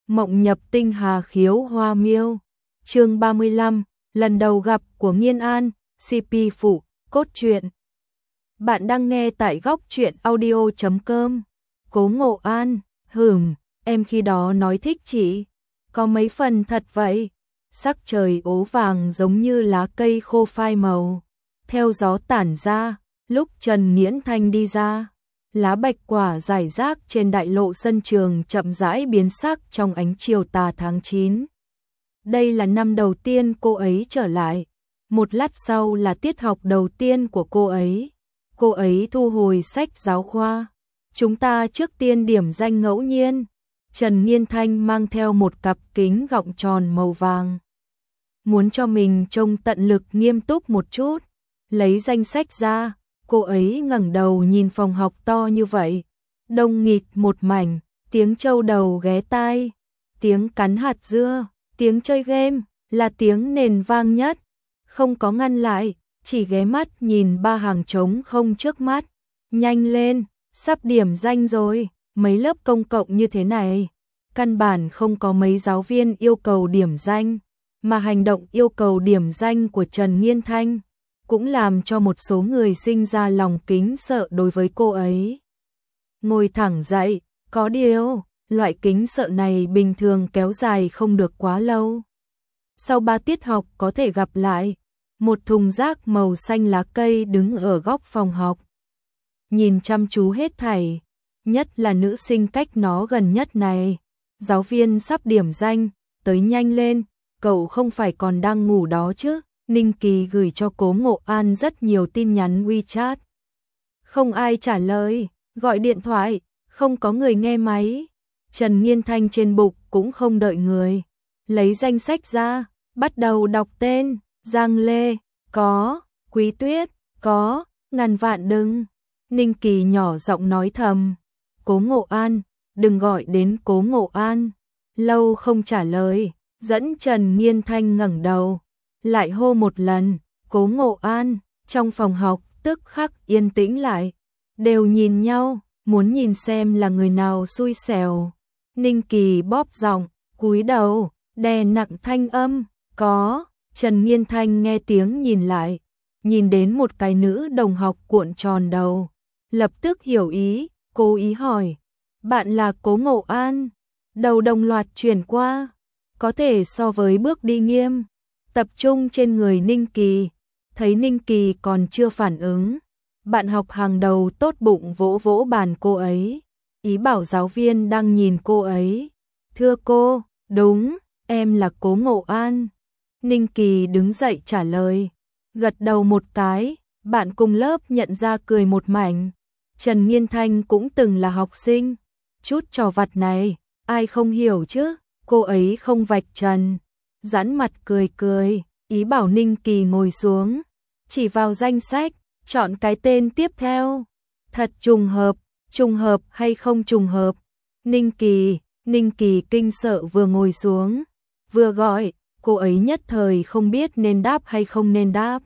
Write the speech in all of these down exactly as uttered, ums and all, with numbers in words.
Mộng nhập tinh hà khiếu hoa miêu. Chương ba mươi lăm, lần đầu gặp của Nghiên An, xê pê phụ, cốt truyện. Bạn đang nghe tại góc truyện audio chấm com. Cố Ngộ An, hửm, em khi đó nói thích chị, có mấy phần thật vậy. Sắc trời ố vàng giống như lá cây khô phai màu, theo gió tản ra. Lúc Trần Nghiễn Thanh đi ra, lá bạch quả rải rác trên đại lộ sân trường chậm rãi biến sắc trong ánh chiều tà tháng chín. Đây là năm đầu tiên cô ấy trở lại. Một lát sau là tiết học đầu tiên của cô ấy. Cô ấy thu hồi sách giáo khoa. Chúng ta trước tiên điểm danh ngẫu nhiên. Trần Nghiên Thanh mang theo một cặp kính gọng tròn màu vàng. Muốn cho mình trông tận lực nghiêm túc một chút. Lấy danh sách ra, cô ấy ngẩng đầu nhìn phòng học to như vậy. Đông nghịt một mảnh, tiếng trâu đầu ghé tai, tiếng cắn hạt dưa, tiếng chơi game, là tiếng nền vang nhất. Không có ngăn lại, chỉ ghé mắt nhìn ba hàng trống không trước mắt. Nhanh lên, sắp điểm danh rồi, mấy lớp công cộng như thế này. Căn bản không có mấy giáo viên yêu cầu điểm danh, mà hành động yêu cầu điểm danh của Trần Nghiên Thanh cũng làm cho một số người sinh ra lòng kính sợ đối với cô ấy. Ngồi thẳng dậy, có điều, loại kính sợ này bình thường kéo dài không được quá lâu. Sau ba tiết học có thể gặp lại. Một thùng rác màu xanh lá cây đứng ở góc phòng học. Nhìn chăm chú hết thảy, nhất là nữ sinh cách nó gần nhất này. Giáo viên sắp điểm danh, tới nhanh lên, cậu không phải còn đang ngủ đó chứ? Ninh Kỳ gửi cho Cố Ngộ An rất nhiều tin nhắn WeChat. Không ai trả lời, gọi điện thoại, không có người nghe máy. Trần Nghiên Thanh trên bục cũng không đợi người. Lấy danh sách ra, bắt đầu đọc tên. Giang Lê, có. Quý Tuyết, có. Ngàn vạn đừng. Ninh Kỳ nhỏ giọng nói thầm. Cố Ngộ An, đừng gọi đến Cố Ngộ An. Lâu không trả lời, dẫn Trần Nghiên Thanh ngẩng đầu. Lại hô một lần, Cố Ngộ An. Trong phòng học tức khắc yên tĩnh lại. Đều nhìn nhau, muốn nhìn xem là người nào xui xẻo. Ninh Kỳ bóp giọng, cúi đầu, đè nặng thanh âm. Có. Trần Nghiên Thanh nghe tiếng nhìn lại, nhìn đến một cái nữ đồng học cuộn tròn đầu, lập tức hiểu ý, cố ý hỏi, bạn là Cố Ngộ An? Đầu đồng loạt chuyển qua, có thể so với bước đi nghiêm, tập trung trên người Ninh Kỳ, thấy Ninh Kỳ còn chưa phản ứng, bạn học hàng đầu tốt bụng vỗ vỗ bàn cô ấy, ý bảo giáo viên đang nhìn cô ấy, thưa cô, đúng, em là Cố Ngộ An. Ninh Kỳ đứng dậy trả lời, gật đầu một cái, bạn cùng lớp nhận ra cười một mảnh. Trần Nghiên Thanh cũng từng là học sinh, chút trò vặt này, ai không hiểu chứ, cô ấy không vạch trần, giãn mặt cười cười, ý bảo Ninh Kỳ ngồi xuống, chỉ vào danh sách, chọn cái tên tiếp theo. Thật trùng hợp, trùng hợp hay không trùng hợp? Ninh Kỳ, Ninh Kỳ kinh sợ vừa ngồi xuống, vừa gọi. Cô ấy nhất thời không biết nên đáp hay không nên đáp.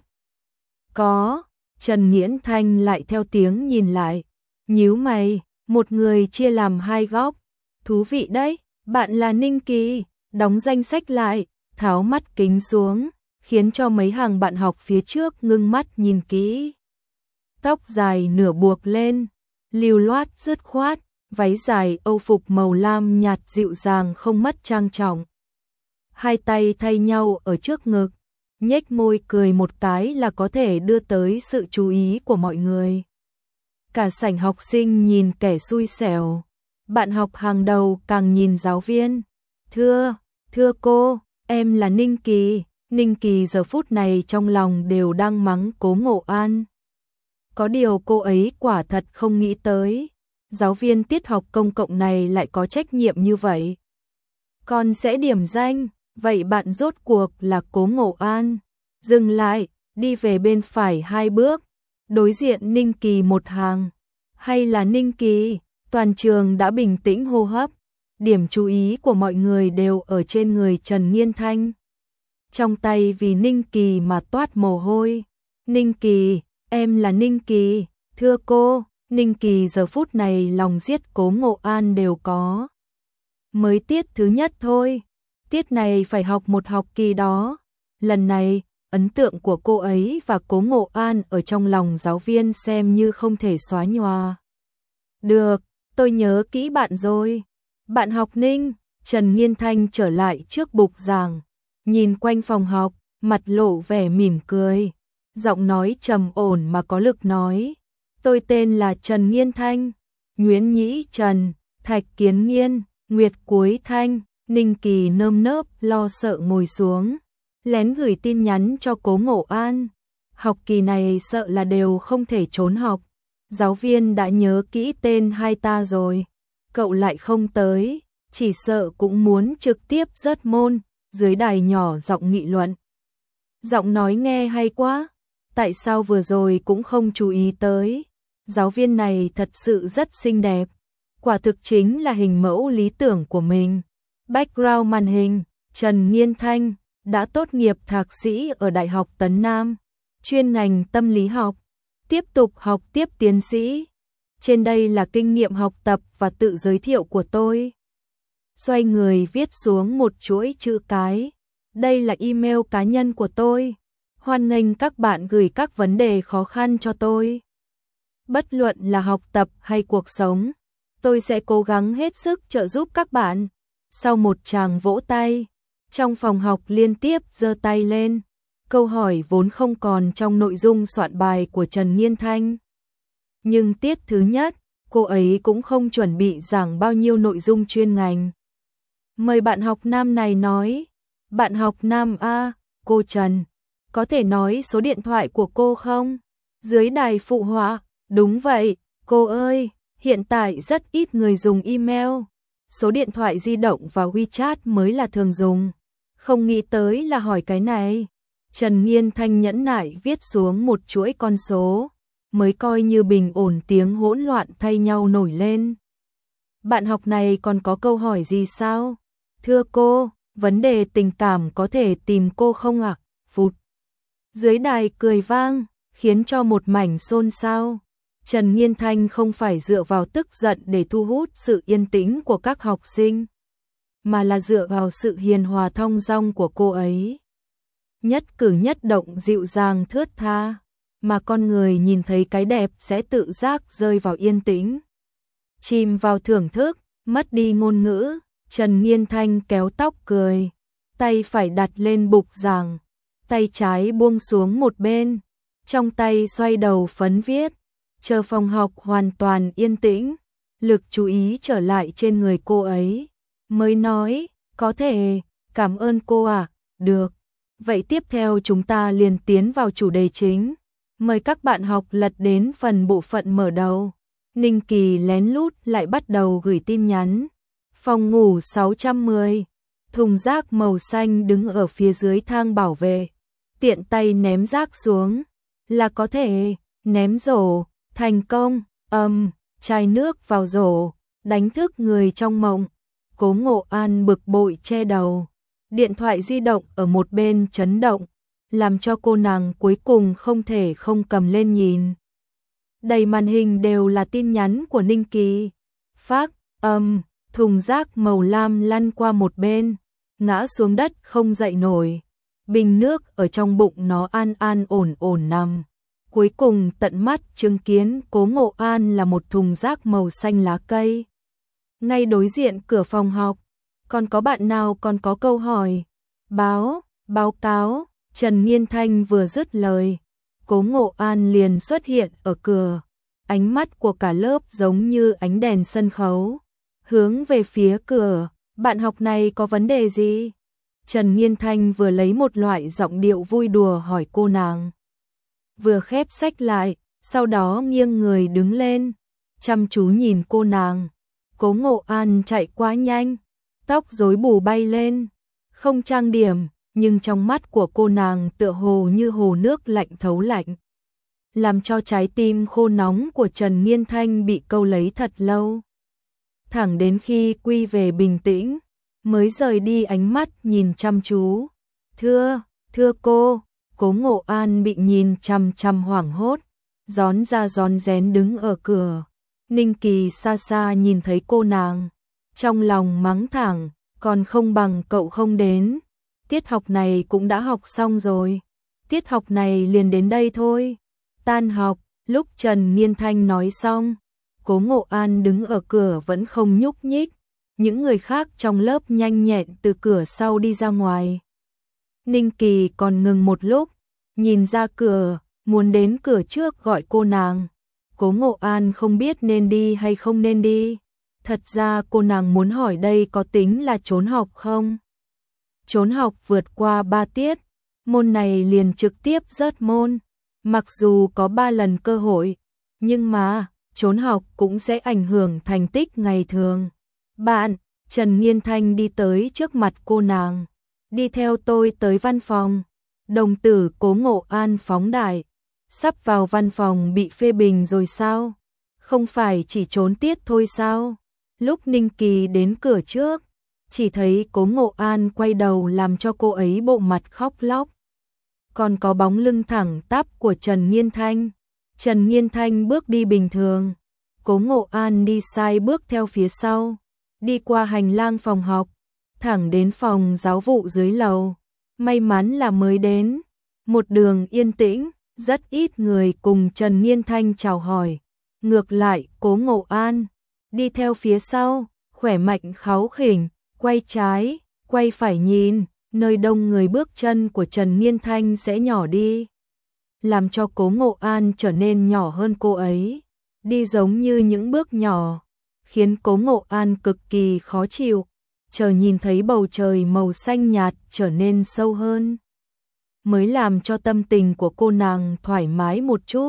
Có, Trần Nghiễn Thanh lại theo tiếng nhìn lại. Nhíu mày, một người chia làm hai góc. Thú vị đấy, bạn là Ninh Kỳ, đóng danh sách lại, tháo mắt kính xuống, khiến cho mấy hàng bạn học phía trước ngưng mắt nhìn kỹ. Tóc dài nửa buộc lên, lưu loát dứt khoát, váy dài âu phục màu lam nhạt dịu dàng không mất trang trọng. Hai tay thay nhau ở trước ngực, nhếch môi cười một cái là có thể đưa tới sự chú ý của mọi người. Cả sảnh học sinh nhìn kẻ xui xẻo, bạn học hàng đầu càng nhìn giáo viên. Thưa, thưa cô, em là Ninh Kỳ. Ninh Kỳ giờ phút này trong lòng đều đang mắng Cố Ngộ An. Có điều cô ấy quả thật không nghĩ tới, giáo viên tiết học công cộng này lại có trách nhiệm như vậy. Con sẽ điểm danh. Vậy bạn rốt cuộc là Cố Ngộ An? Dừng lại, đi về bên phải hai bước, đối diện Ninh Kỳ một hàng. Hay là Ninh Kỳ? Toàn trường đã bình tĩnh hô hấp, điểm chú ý của mọi người đều ở trên người Trần Nghiên Thanh. Trong tay vì Ninh Kỳ mà toát mồ hôi. Ninh Kỳ, em là Ninh Kỳ, thưa cô. Ninh Kỳ giờ phút này lòng giết Cố Ngộ An đều có. mới tiết thứ nhất thôi. Tiết này phải học một học kỳ đó. Lần này, ấn tượng của cô ấy và Cố Ngộ An ở trong lòng giáo viên xem như không thể xóa nhòa. Được, tôi nhớ kỹ bạn rồi. Bạn học Ninh. Trần Nghiên Thanh trở lại trước bục giảng, nhìn quanh phòng học, mặt lộ vẻ mỉm cười. Giọng nói trầm ổn mà có lực nói. Tôi tên là Trần Nghiên Thanh. Nguyễn Nhĩ Trần, Thạch Kiến Nghiên, Nguyệt Cuối Thanh. Ninh Kỳ nơm nớp lo sợ ngồi xuống, lén gửi tin nhắn cho Cố Ngộ An. Học kỳ này sợ là đều không thể trốn học. Giáo viên đã nhớ kỹ tên hai ta rồi. Cậu lại không tới, chỉ sợ cũng muốn trực tiếp rớt môn. Dưới đài nhỏ giọng nghị luận. Giọng nói nghe hay quá. Tại sao vừa rồi cũng không chú ý tới? Giáo viên này thật sự rất xinh đẹp. Quả thực chính là hình mẫu lý tưởng của mình. Background màn hình, Trần Nghiên Thanh đã tốt nghiệp thạc sĩ ở Đại học Tấn Nam, chuyên ngành tâm lý học, tiếp tục học tiếp tiến sĩ. Trên đây là kinh nghiệm học tập và tự giới thiệu của tôi. Xoay người viết xuống một chuỗi chữ cái. Đây là email cá nhân của tôi. Hoan nghênh các bạn gửi các vấn đề khó khăn cho tôi. Bất luận là học tập hay cuộc sống, tôi sẽ cố gắng hết sức trợ giúp các bạn. Sau một tràng vỗ tay, trong phòng học liên tiếp giơ tay lên. Câu hỏi vốn không còn trong nội dung soạn bài của Trần Nghiên Thanh. Nhưng tiết thứ nhất, cô ấy cũng không chuẩn bị giảng bao nhiêu nội dung chuyên ngành. Mời bạn học nam này nói. Bạn học nam A, cô Trần, có thể nói số điện thoại của cô không? Dưới đài phụ họa, đúng vậy, cô ơi, hiện tại rất ít người dùng email. Số điện thoại di động và WeChat mới là thường dùng. Không nghĩ tới là hỏi cái này. Trần Nghiên Thanh nhẫn nại viết xuống một chuỗi con số, mới coi như bình ổn tiếng hỗn loạn thay nhau nổi lên. Bạn học này còn có câu hỏi gì sao? Thưa cô, vấn đề tình cảm có thể tìm cô không ạ? À? Phụt. Dưới đài cười vang, khiến cho một mảnh xôn xao. Trần Nghiên Thanh không phải dựa vào tức giận để thu hút sự yên tĩnh của các học sinh, mà là dựa vào sự hiền hòa thong dong của cô ấy. Nhất cử nhất động dịu dàng thướt tha, mà con người nhìn thấy cái đẹp sẽ tự giác rơi vào yên tĩnh. Chìm vào thưởng thức, mất đi ngôn ngữ, Trần Nghiên Thanh kéo tóc cười, tay phải đặt lên bục giảng, tay trái buông xuống một bên, trong tay xoay đầu phấn viết. Chờ phòng học hoàn toàn yên tĩnh, lực chú ý trở lại trên người cô ấy, mới nói, có thể, cảm ơn cô ạ, à? Được. Vậy tiếp theo chúng ta liền tiến vào chủ đề chính. Mời các bạn học lật đến phần bộ phận mở đầu. Ninh Kỳ lén lút lại bắt đầu gửi tin nhắn. Phòng ngủ sáu trăm mười, thùng rác màu xanh đứng ở phía dưới thang bảo vệ. Tiện tay ném rác xuống, là có thể, ném rổ. Thành công, âm, um, chai nước vào rổ, đánh thức người trong mộng. Cố Ngộ An bực bội che đầu. Điện thoại di động ở một bên chấn động, làm cho cô nàng cuối cùng không thể không cầm lên nhìn. Đầy màn hình đều là tin nhắn của Ninh Kỳ. Phác, âm, um, thùng rác màu lam lăn qua một bên, ngã xuống đất không dậy nổi. Bình nước ở trong bụng nó an an ổn ổn nằm. Cuối cùng tận mắt chứng kiến Cố Ngộ An là một thùng rác màu xanh lá cây. Ngay đối diện cửa phòng học, còn có bạn nào còn có câu hỏi? Báo, báo cáo, Trần Nghiên Thanh vừa dứt lời, Cố Ngộ An liền xuất hiện ở cửa. Ánh mắt của cả lớp giống như ánh đèn sân khấu, hướng về phía cửa. Bạn học này có vấn đề gì? Trần Nghiên Thanh vừa lấy một loại giọng điệu vui đùa hỏi cô nàng, vừa khép sách lại, sau đó nghiêng người đứng lên, chăm chú nhìn cô nàng. Cố Ngộ An chạy quá nhanh, tóc rối bù bay lên, không trang điểm, nhưng trong mắt của cô nàng tựa hồ như hồ nước lạnh thấu lạnh, làm cho trái tim khô nóng của Trần Nghiên Thanh bị câu lấy thật lâu. Thẳng đến khi quy về bình tĩnh, mới rời đi ánh mắt nhìn chăm chú. Thưa, thưa cô. Cố Ngộ An bị nhìn chăm chăm hoảng hốt, rón ra rón rén đứng ở cửa. Ninh Kỳ xa xa nhìn thấy cô nàng, trong lòng mắng thẳng, còn không bằng cậu không đến. Tiết học này cũng đã học xong rồi. Tiết học này liền đến đây thôi. Tan học, lúc Trần Niên Thanh nói xong, Cố Ngộ An đứng ở cửa vẫn không nhúc nhích. Những người khác trong lớp nhanh nhẹn từ cửa sau đi ra ngoài. Ninh Kỳ còn ngừng một lúc, nhìn ra cửa, muốn đến cửa trước gọi cô nàng. Cố Ngộ An không biết nên đi hay không nên đi. Thật ra cô nàng muốn hỏi đây có tính là trốn học không? Trốn học vượt qua ba tiết, môn này liền trực tiếp rớt môn. Mặc dù có ba lần cơ hội, nhưng mà trốn học cũng sẽ ảnh hưởng thành tích ngày thường. Bạn, Trần Niên Thanh đi tới trước mặt cô nàng. Đi theo tôi tới văn phòng. Đồng tử Cố Ngộ An phóng đại. Sắp vào văn phòng bị phê bình rồi sao? Không phải chỉ trốn tiết thôi sao? Lúc Ninh Kỳ đến cửa trước, chỉ thấy Cố Ngộ An quay đầu làm cho cô ấy bộ mặt khóc lóc. Còn có bóng lưng thẳng tắp của Trần Niên Thanh. Trần Niên Thanh bước đi bình thường. Cố Ngộ An đi sai bước theo phía sau. Đi qua hành lang phòng học, thẳng đến phòng giáo vụ dưới lầu. May mắn là mới đến. Một đường yên tĩnh, rất ít người cùng Trần Niên Thanh chào hỏi. Ngược lại, Cố Ngộ An đi theo phía sau, khỏe mạnh kháu khỉnh, quay trái, quay phải nhìn, nơi đông người bước chân của Trần Niên Thanh sẽ nhỏ đi, làm cho Cố Ngộ An trở nên nhỏ hơn cô ấy, đi giống như những bước nhỏ, khiến Cố Ngộ An cực kỳ khó chịu, chờ nhìn thấy bầu trời màu xanh nhạt trở nên sâu hơn, mới làm cho tâm tình của cô nàng thoải mái một chút.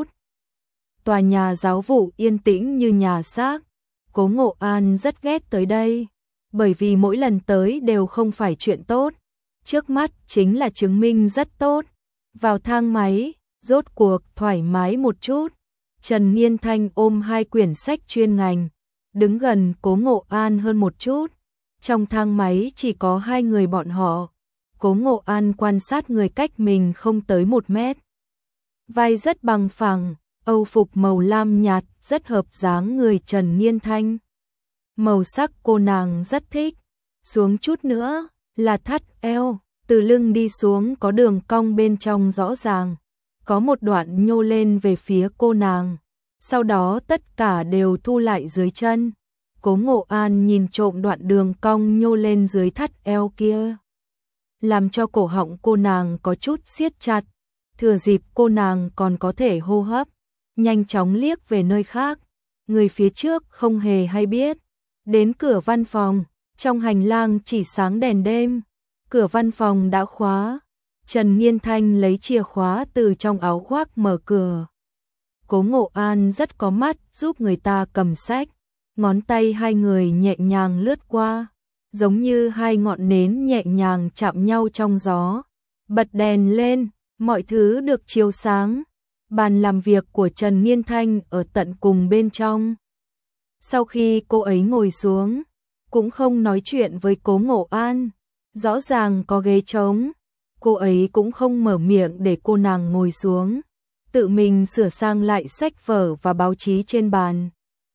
Tòa nhà giáo vụ yên tĩnh như nhà xác. Cố Ngộ An rất ghét tới đây, bởi vì mỗi lần tới đều không phải chuyện tốt. Trước mắt chính là chứng minh rất tốt. Vào thang máy, rốt cuộc thoải mái một chút. Trần Niên Thanh ôm hai quyển sách chuyên ngành, đứng gần Cố Ngộ An hơn một chút. Trong thang máy chỉ có hai người bọn họ. Cố Ngộ An quan sát người cách mình không tới một mét. Vai rất bằng phẳng. Âu phục màu lam nhạt rất hợp dáng người Trần Niên Thanh. Màu sắc cô nàng rất thích. Xuống chút nữa là thắt eo, từ lưng đi xuống có đường cong bên trong rõ ràng. Có một đoạn nhô lên về phía cô nàng. Sau đó tất cả đều thu lại dưới chân. Cố Ngộ An nhìn trộm đoạn đường cong nhô lên dưới thắt eo kia, làm cho cổ họng cô nàng có chút siết chặt. Thừa dịp cô nàng còn có thể hô hấp, nhanh chóng liếc về nơi khác. Người phía trước không hề hay biết. Đến cửa văn phòng, trong hành lang chỉ sáng đèn đêm. Cửa văn phòng đã khóa. Trần Niên Thanh lấy chìa khóa từ trong áo khoác mở cửa. Cố Ngộ An rất có mắt giúp người ta cầm sách. Ngón tay hai người nhẹ nhàng lướt qua, giống như hai ngọn nến nhẹ nhàng chạm nhau trong gió. Bật đèn lên, mọi thứ được chiếu sáng. Bàn làm việc của Trần Niên Thanh ở tận cùng bên trong. Sau khi cô ấy ngồi xuống, cũng không nói chuyện với Cố Ngộ An. Rõ ràng có ghế trống, cô ấy cũng không mở miệng để cô nàng ngồi xuống. Tự mình sửa sang lại sách vở và báo chí trên bàn.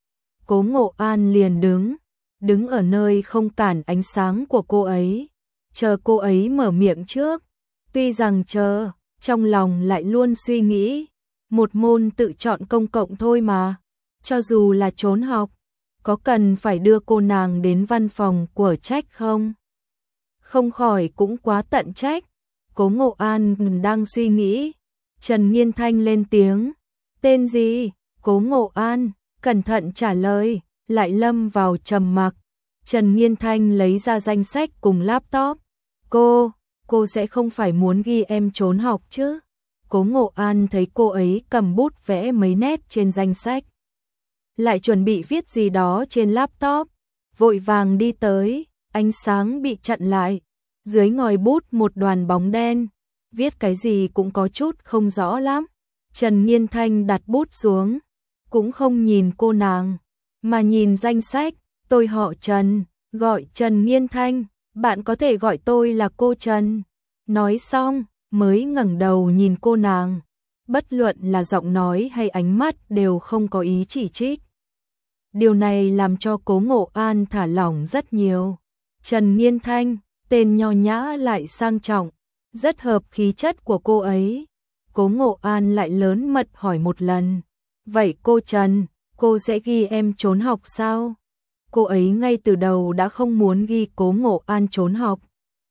Cố Ngộ An liền đứng, đứng ở nơi không cản ánh sáng của cô ấy, chờ cô ấy mở miệng trước. Tuy rằng chờ, trong lòng lại luôn suy nghĩ, một môn tự chọn công cộng thôi mà, cho dù là trốn học, có cần phải đưa cô nàng đến văn phòng của trách không? Không khỏi cũng quá tận trách. Cố Ngộ An đang suy nghĩ, Trần Niên Thanh lên tiếng, tên gì? Cố Ngộ An cẩn thận trả lời, lại lâm vào trầm mặc. Trần Niên Thanh lấy ra danh sách cùng laptop. Cô, cô sẽ không phải muốn ghi em trốn học chứ? Cố Ngộ An thấy cô ấy cầm bút vẽ mấy nét trên danh sách, lại chuẩn bị viết gì đó trên laptop, vội vàng đi tới, ánh sáng bị chặn lại. Dưới ngòi bút một đoàn bóng đen, viết cái gì cũng có chút không rõ lắm. Trần Niên Thanh đặt bút xuống, cũng không nhìn cô nàng, mà nhìn danh sách. Tôi họ Trần, gọi Trần Niên Thanh, bạn có thể gọi tôi là cô Trần. Nói xong, mới ngẩng đầu nhìn cô nàng, bất luận là giọng nói hay ánh mắt đều không có ý chỉ trích. Điều này làm cho Cố Ngộ An thả lỏng rất nhiều. Trần Nghiên Thanh, tên nho nhã lại sang trọng, rất hợp khí chất của cô ấy. Cố Ngộ An lại lớn mật hỏi một lần. Vậy cô Trần, cô sẽ ghi em trốn học sao? Cô ấy ngay từ đầu đã không muốn ghi Cố Ngộ An trốn học.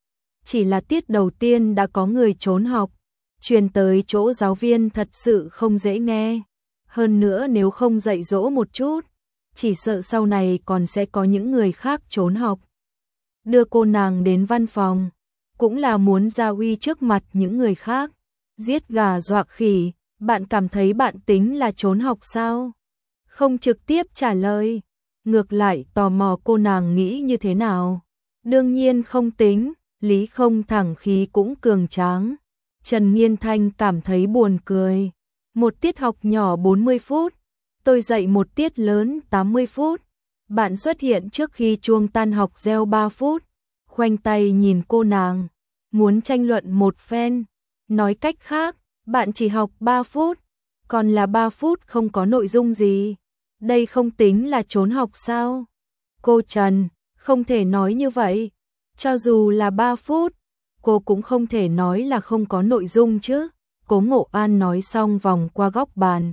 Chỉ là tiết đầu tiên đã có người trốn học, truyền tới chỗ giáo viên thật sự không dễ nghe. Hơn nữa nếu không dạy dỗ một chút, chỉ sợ sau này còn sẽ có những người khác trốn học. Đưa cô nàng đến văn phòng, cũng là muốn ra uy trước mặt những người khác. Giết gà dọa khỉ, bạn cảm thấy bạn tính là trốn học sao? Không trực tiếp trả lời, ngược lại tò mò cô nàng nghĩ như thế nào. Đương nhiên không tính, Lý Không thẳng khí cũng cường tráng. Trần Nghiên Thanh cảm thấy buồn cười. Một tiết học nhỏ bốn mươi phút, tôi dạy một tiết lớn tám mươi phút. Bạn xuất hiện trước khi chuông tan học reo ba phút, khoanh tay nhìn cô nàng, muốn tranh luận một phen. Nói cách khác, bạn chỉ học ba phút, còn là ba phút không có nội dung gì. Đây không tính là trốn học sao? Cô Trần, không thể nói như vậy. Cho dù là ba phút, cô cũng không thể nói là không có nội dung chứ. Cố Ngộ An nói xong vòng qua góc bàn.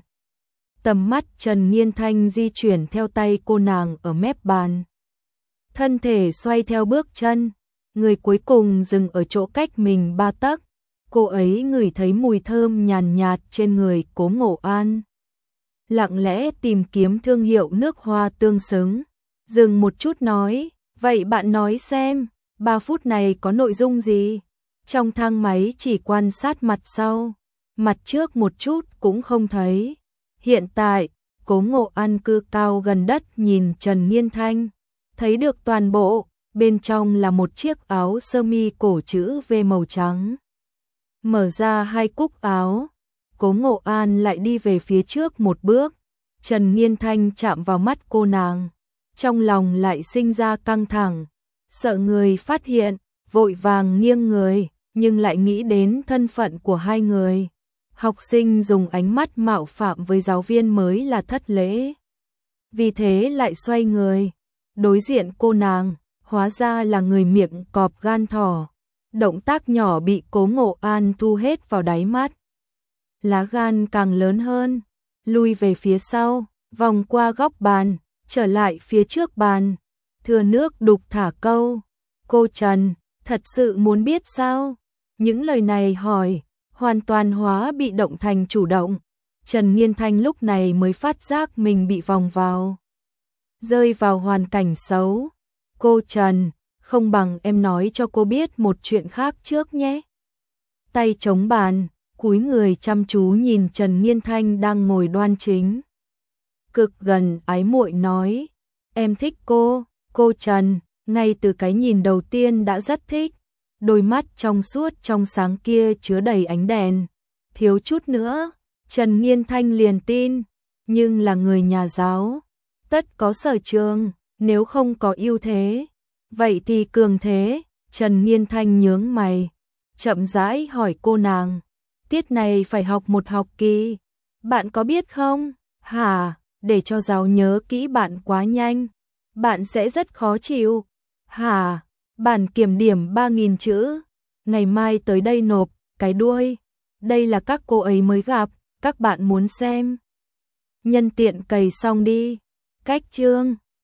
Tầm mắt Trần Nghiên Thanh di chuyển theo tay cô nàng ở mép bàn. Thân thể xoay theo bước chân, người cuối cùng dừng ở chỗ cách mình ba tấc. Cô ấy ngửi thấy mùi thơm nhàn nhạt trên người Cố Ngộ An. Lặng lẽ tìm kiếm thương hiệu nước hoa tương xứng. Dừng một chút nói, vậy bạn nói xem, ba phút này có nội dung gì? Trong thang máy chỉ quan sát mặt sau, mặt trước một chút cũng không thấy. Hiện tại, Cố Ngộ An cư cao gần đất nhìn Trần Nghiên Thanh, thấy được toàn bộ, bên trong là một chiếc áo sơ mi cổ chữ V màu trắng. Mở ra hai cúc áo, Cố Ngộ An lại đi về phía trước một bước. Trần Nghiên Thanh chạm vào mắt cô nàng, trong lòng lại sinh ra căng thẳng, sợ người phát hiện, vội vàng nghiêng người, nhưng lại nghĩ đến thân phận của hai người. Học sinh dùng ánh mắt mạo phạm với giáo viên mới là thất lễ. Vì thế lại xoay người, đối diện cô nàng, hóa ra là người miệng cọp gan thỏ. Động tác nhỏ bị Cố Ngộ An thu hết vào đáy mắt. Lá gan càng lớn hơn, lui về phía sau, vòng qua góc bàn, trở lại phía trước bàn. Thừa nước đục thả câu. Cô Trần, thật sự muốn biết sao? Những lời này hỏi, hoàn toàn hóa bị động thành chủ động. Trần Nghiên Thanh lúc này mới phát giác mình bị vòng vào. Rơi vào hoàn cảnh xấu. Cô Trần, không bằng em nói cho cô biết một chuyện khác trước nhé. Tay chống bàn, cúi người chăm chú nhìn Trần Nghiên Thanh đang ngồi đoan chính. Cực gần ái muội nói, em thích cô, cô Trần, ngay từ cái nhìn đầu tiên đã rất thích. Đôi mắt trong suốt trong sáng kia chứa đầy ánh đèn. Thiếu chút nữa, Trần Nghiên Thanh liền tin, nhưng là người nhà giáo, tất có sở trường, nếu không có ưu thế, vậy thì cường thế. Trần Nghiên Thanh nhướng mày, chậm rãi hỏi cô nàng, tiết này phải học một học kỳ, bạn có biết không? Hả, để cho giáo nhớ kỹ bạn quá nhanh, bạn sẽ rất khó chịu. Hả, bản kiểm điểm ba nghìn chữ, ngày mai tới đây nộp, cái đuôi. Đây là các cô ấy mới gặp, các bạn muốn xem. Nhân tiện cày xong đi. Cách chương